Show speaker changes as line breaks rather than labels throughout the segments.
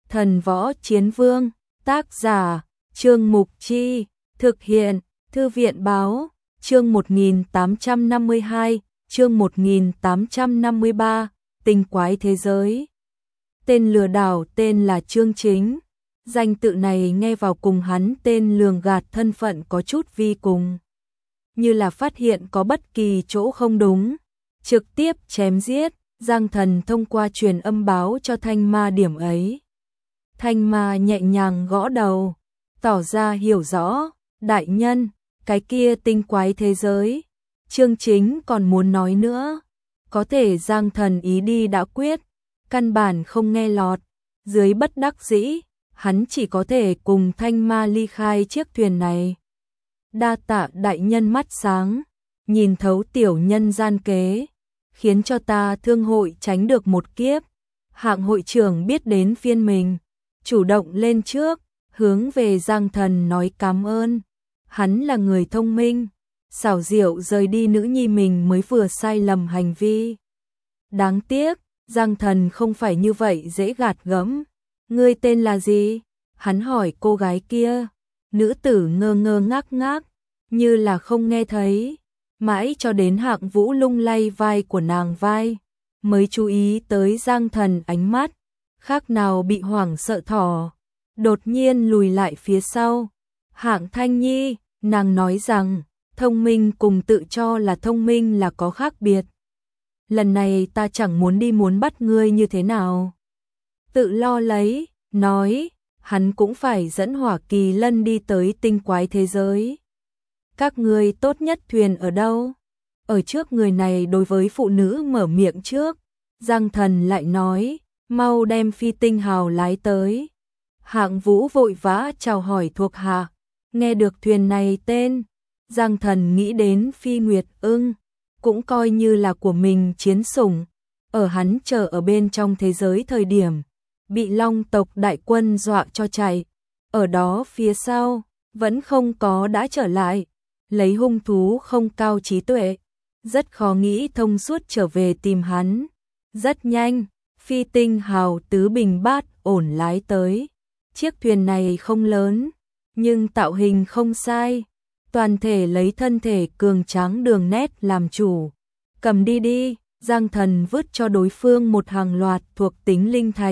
Thần Võ Chiến Vương, tác giả, Trương Mục Chi, thực hiện, Thư viện Báo, chương 1852, chương 1853, tinh quái thế giới. Tên lừa đảo tên là Trương Chính. Danh tự này nghe vào cùng hắn tên lường gạt thân phận có chút vi cùng. Như là phát hiện có bất kỳ chỗ không đúng, trực tiếp chém giết. Giang Thần thông qua truyền âm báo cho Thanh Ma điểm ấy. Thanh Ma nhẹ nhàng gõ đầu, tỏ ra hiểu rõ. Đại nhân, cái kia tinh quái thế giới. Trương Chính còn muốn nói nữa, có thể Giang Thần ý đi đã quyết, căn bản không nghe lọt. Dưới bất đắc dĩ, hắn chỉ có thể cùng Thanh Ma ly khai chiếc thuyền này. Đa tạ đại nhân mắt sáng, nhìn thấu tiểu nhân gian kế, khiến cho ta thương hội tránh được một kiếp. Hạng hội trưởng biết đến phiên mình, chủ động lên trước, hướng về Giang Thần nói cảm ơn. Hắn là người thông minh, xảo diệu rời đi nữ nhi mình mới vừa sai lầm hành vi. Đáng tiếc, Giang Thần không phải như vậy dễ gạt gẫm. Ngươi tên là gì? Hắn hỏi cô gái kia. Nữ tử ngơ ngơ ngác ngác, như là không nghe thấy. Mãi cho đến Hạng Vũ lung lay vai của nàng vai, mới chú ý tới Giang Thần ánh mắt, khác nào bị hoảng sợ thỏ, đột nhiên lùi lại phía sau. Hạng Thanh Nhi, nàng nói rằng, thông minh cùng tự cho là thông minh là có khác biệt. Lần này ta chẳng muốn đi muốn bắt ngươi như thế nào. Tự lo lấy, nói, hắn cũng phải dẫn Hỏa Kỳ Lân đi tới tinh quái thế giới. Các ngươi tốt nhất thuyền ở đâu? Ở trước người này đối với phụ nữ mở miệng trước, Giang Thần lại nói, mau đem phi tinh hào lái tới. Hạng Vũ vội vã chào hỏi thuộc hạ, nghe được thuyền này tên, Giang Thần nghĩ đến Phi Nguyệt Ưng, cũng coi như là của mình chiến sủng. Ở hắn chờ ở bên trong thế giới thời điểm, bị Long tộc đại quân dọa cho chạy, ở đó phía sau, vẫn không có đã trở lại. Lấy hung thú không cao trí tuệ, rất khó nghĩ thông suốt trở về tìm hắn. Rất nhanh, phi tinh hào tứ bình bát ổn lái tới. Chiếc thuyền này không lớn, nhưng tạo hình không sai, toàn thể lấy thân thể cường tráng đường nét làm chủ. Cầm đi đi, Giang Thần vứt cho đối phương một hàng loạt thuộc tính linh thạch.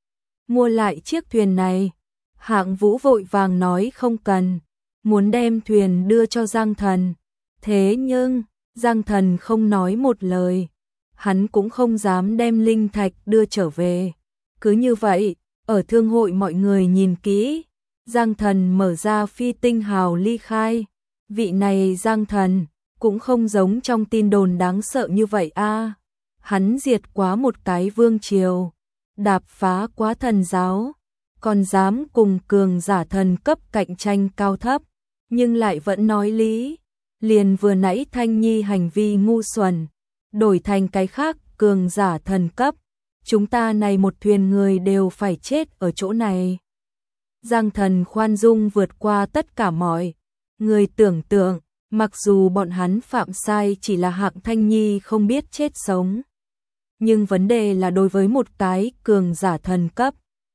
Mua lại chiếc thuyền này. Hạng Vũ vội vàng nói không cần, muốn đem thuyền đưa cho Giang Thần. Thế nhưng, Giang Thần không nói một lời, hắn cũng không dám đem linh thạch đưa trở về. Cứ như vậy, ở thương hội mọi người nhìn kỹ, Giang Thần mở ra phi tinh hào ly khai. Vị này Giang Thần, cũng không giống trong tin đồn đáng sợ như vậy a. Hắn diệt quá một cái vương triều, đạp phá quá thần giáo, còn dám cùng cường giả thần cấp cạnh tranh cao thấp, nhưng lại vẫn nói lý. Liền vừa nãy Thanh Nhi hành vi ngu xuẩn, đổi thành cái khác cường giả thần cấp, chúng ta này một thuyền người đều phải chết ở chỗ này. Giang Thần khoan dung vượt qua tất cả mọi người tưởng tượng, mặc dù bọn hắn phạm sai chỉ là Hạng Thanh Nhi không biết chết sống. Nhưng vấn đề là đối với một cái cường giả thần cấp,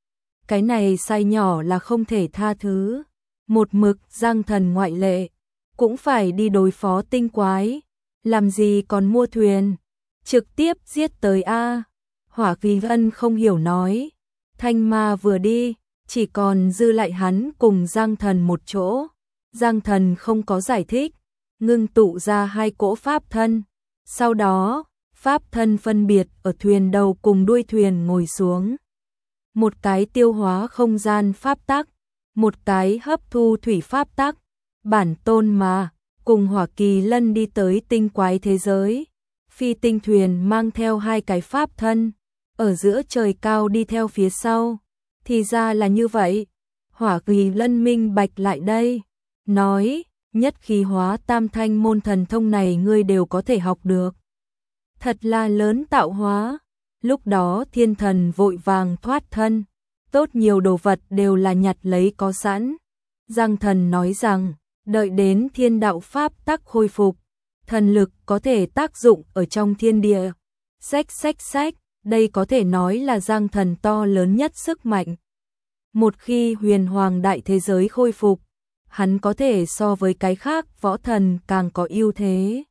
cái này sai nhỏ là không thể tha thứ. Một mực Giang Thần ngoại lệ, cũng phải đi đối phó tinh quái, làm gì còn mua thuyền, trực tiếp giết tới a. Hỏa Kỳ Lân không hiểu nói, Thanh Ma vừa đi, chỉ còn dư lại hắn cùng Giang Thần một chỗ. Giang Thần không có giải thích, ngưng tụ ra hai cỗ pháp thân, sau đó pháp thân phân biệt ở thuyền đầu cùng đuôi thuyền ngồi xuống. Một cái tiêu hóa không gian pháp tắc, một cái hấp thu thủy pháp tắc, bản tôn mà, cùng Hỏa Kỳ Lân đi tới tinh quái thế giới. Phi tinh thuyền mang theo hai cái pháp thân, ở giữa trời cao đi theo phía sau. Thì ra là như vậy. Hỏa Kỳ Lân minh bạch lại đây, nói, nhất khí hóa tam thanh môn thần thông này ngươi đều có thể học được. Thật là lớn tạo hóa. Lúc đó thiên thần vội vàng thoát thân, tốt nhiều đồ vật đều là nhặt lấy có sẵn. Giang Thần nói rằng, đợi đến thiên đạo pháp tắc khôi phục, thần lực có thể tác dụng ở trong thiên địa. Xách, đây có thể nói là Giang Thần to lớn nhất sức mạnh. Một khi huyền hoàng đại thế giới khôi phục, hắn có thể so với cái khác võ thần càng có ưu thế.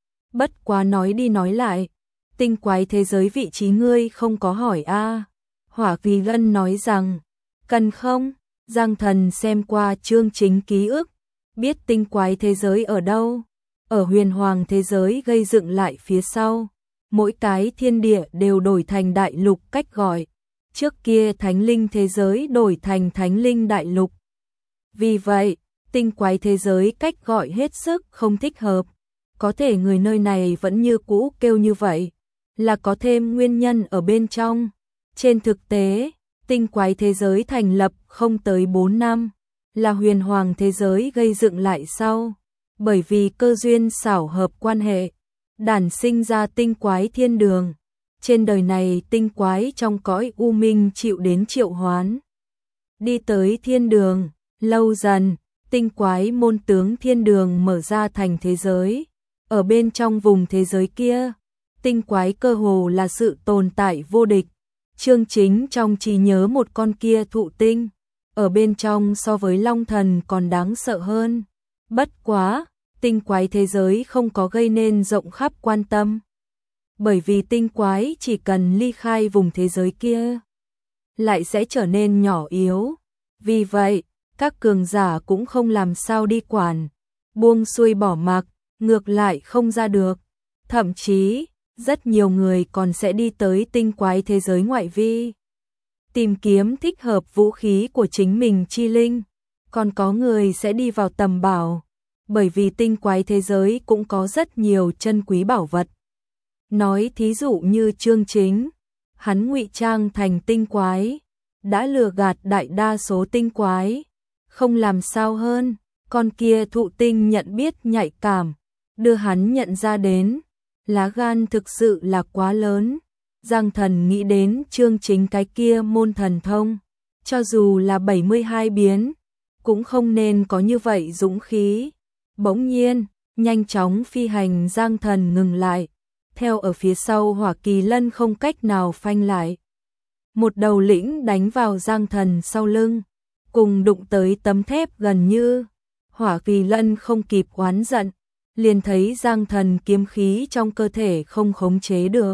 Bất quá nói đi nói lại, tinh quái thế giới vị trí ngươi không có hỏi a. Hỏa Kỳ Lân nói rằng, cần không? Giang Thần xem qua chương chính ký ức, biết tinh quái thế giới ở đâu, ở huyền hoàng thế giới gây dựng lại phía sau. Mỗi cái thiên địa đều đổi thành đại lục cách gọi, trước kia thánh linh thế giới đổi thành thánh linh đại lục. Vì vậy, tinh quái thế giới cách gọi hết sức không thích hợp, có thể người nơi này vẫn như cũ kêu như vậy, là có thêm nguyên nhân ở bên trong. Trên thực tế, tinh quái thế giới thành lập không tới 4 năm, là huyền hoàng thế giới gây dựng lại sau, bởi vì cơ duyên xảo hợp quan hệ, đản sinh ra tinh quái thiên đường. Trên đời này tinh quái trong cõi u minh chịu đến triệu hoán, đi tới thiên đường, lâu dần, tinh quái môn tướng thiên đường mở ra thành thế giới. Ở bên trong vùng thế giới kia, tinh quái cơ hồ là sự tồn tại vô địch. Chương chính trong trí nhớ một con kia thụ tinh, ở bên trong so với long thần còn đáng sợ hơn. Bất quá, tinh quái thế giới không có gây nên rộng khắp quan tâm. Bởi vì tinh quái chỉ cần ly khai vùng thế giới kia, lại sẽ trở nên nhỏ yếu. Vì vậy, các cường giả cũng không làm sao đi quản, buông xuôi bỏ mặc, ngược lại không ra được. Thậm chí, rất nhiều người còn sẽ đi tới tinh quái thế giới ngoại vi, tìm kiếm thích hợp vũ khí của chính mình chi linh. Còn có người sẽ đi vào tầm bảo, bởi vì tinh quái thế giới cũng có rất nhiều chân quý bảo vật. Nói thí dụ như chương chính, hắn ngụy trang thành tinh quái, đã lừa gạt đại đa số tinh quái, không làm sao hơn. Con kia thụ tinh nhận biết nhạy cảm, đưa hắn nhận ra đến, lá gan thực sự là quá lớn. Giang Thần nghĩ đến chương chính cái kia môn thần thông, cho dù là 72 biến, cũng không nên có như vậy dũng khí. Bỗng nhiên, nhanh chóng phi hành Giang Thần ngừng lại, theo ở phía sau Hỏa Kỳ Lân không cách nào phanh lại. Một đầu lĩnh đánh vào Giang Thần sau lưng, cùng đụng tới tấm thép gần như. Hỏa Kỳ Lân không kịp oán giận, liền thấy Giang Thần kiếm khí trong cơ thể không khống chế được,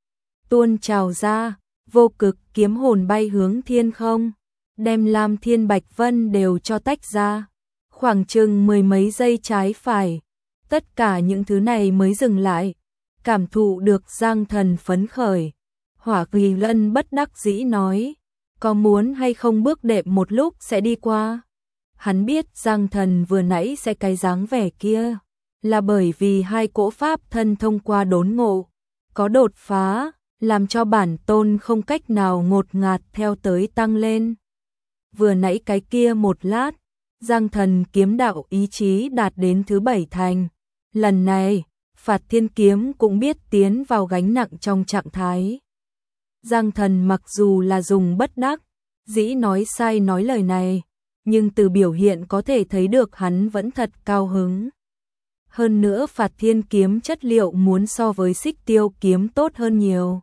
tuôn trào ra, vô cực kiếm hồn bay hướng thiên không, đem Lam Thiên Bạch Vân đều cho tách ra. Khoảng chừng 10 mấy giây trái phải, tất cả những thứ này mới dừng lại, cảm thụ được Giang Thần phấn khởi. Hỏa Kỳ Lân bất đắc dĩ nói, có muốn hay không bước đệm một lúc sẽ đi qua. Hắn biết Giang Thần vừa nãy sẽ cái dáng vẻ kia, là bởi vì hai cỗ pháp thân thông qua đốn ngộ, có đột phá, làm cho bản tôn không cách nào ngột ngạt theo tới tăng lên. Vừa nãy cái kia một lát, Giang Thần kiếm đạo ý chí đạt đến thứ 7 thành. Lần này, Phạt Thiên kiếm cũng biết tiến vào gánh nặng trong trạng thái. Giang Thần mặc dù là dùng bất đắc dĩ nói sai nói lời này, nhưng từ biểu hiện có thể thấy được hắn vẫn thật cao hứng. Hơn nữa Phạt Thiên kiếm chất liệu muốn so với Xích Tiêu kiếm tốt hơn nhiều,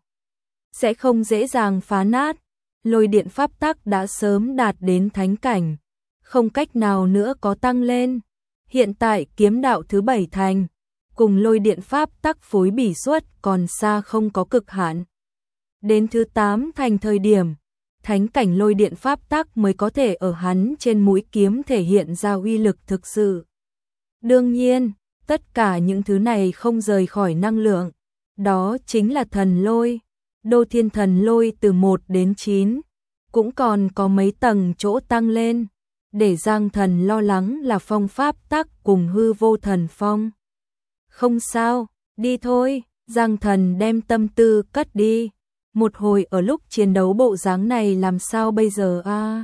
sẽ không dễ dàng phá nát. Lôi điện pháp tắc đã sớm đạt đến thánh cảnh, không cách nào nữa có tăng lên. Hiện tại kiếm đạo thứ 7 thành, cùng lôi điện pháp tắc phối bỉ suất còn xa không có cực hạn. Đến thứ 8 thành thời điểm, thánh cảnh lôi điện pháp tắc mới có thể ở hắn trên mũi kiếm thể hiện ra uy lực thực sự. Đương nhiên, tất cả những thứ này không rời khỏi năng lượng, đó chính là thần lôi. Đô Thiên Thần Lôi từ 1 đến 9, cũng còn có mấy tầng chỗ tăng lên, để Giang Thần lo lắng là phong pháp tắc cùng hư vô thần phong. Không sao, đi thôi. Giang Thần đem tâm tư cất đi. Một hồi ở lúc chiến đấu bộ dáng này làm sao bây giờ a?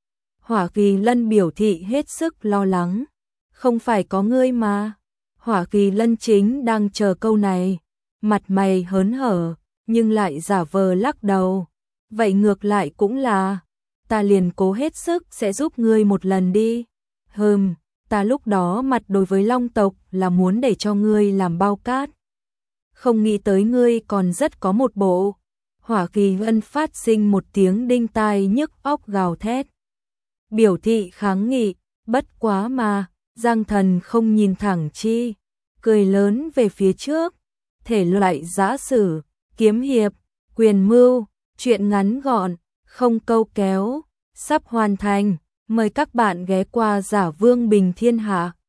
Hỏa Kỳ Lân biểu thị hết sức lo lắng. Không phải có ngươi mà. Hỏa Kỳ Lân chính đang chờ câu này, mặt mày hớn hở, nhưng lại giả vờ lắc đầu. Vậy ngược lại cũng là, ta liền cố hết sức sẽ giúp ngươi một lần đi. Ta lúc đó mặt đối với Long tộc là muốn để cho ngươi làm bao cát. Không nghĩ tới ngươi còn rất có một bộ. Hỏa Kỳ Lân phát sinh một tiếng đinh tai nhức óc gào thét. biểu thị kháng nghị, bất quá mà, Giang Thần không nhìn thẳng chi, cười lớn về phía trước, thể loại giã sử, kiếm hiệp, quyền mưu, truyện ngắn gọn, không câu kéo, sắp hoàn thành, mời các bạn ghé qua Giả Vương Bình Thiên Hạ.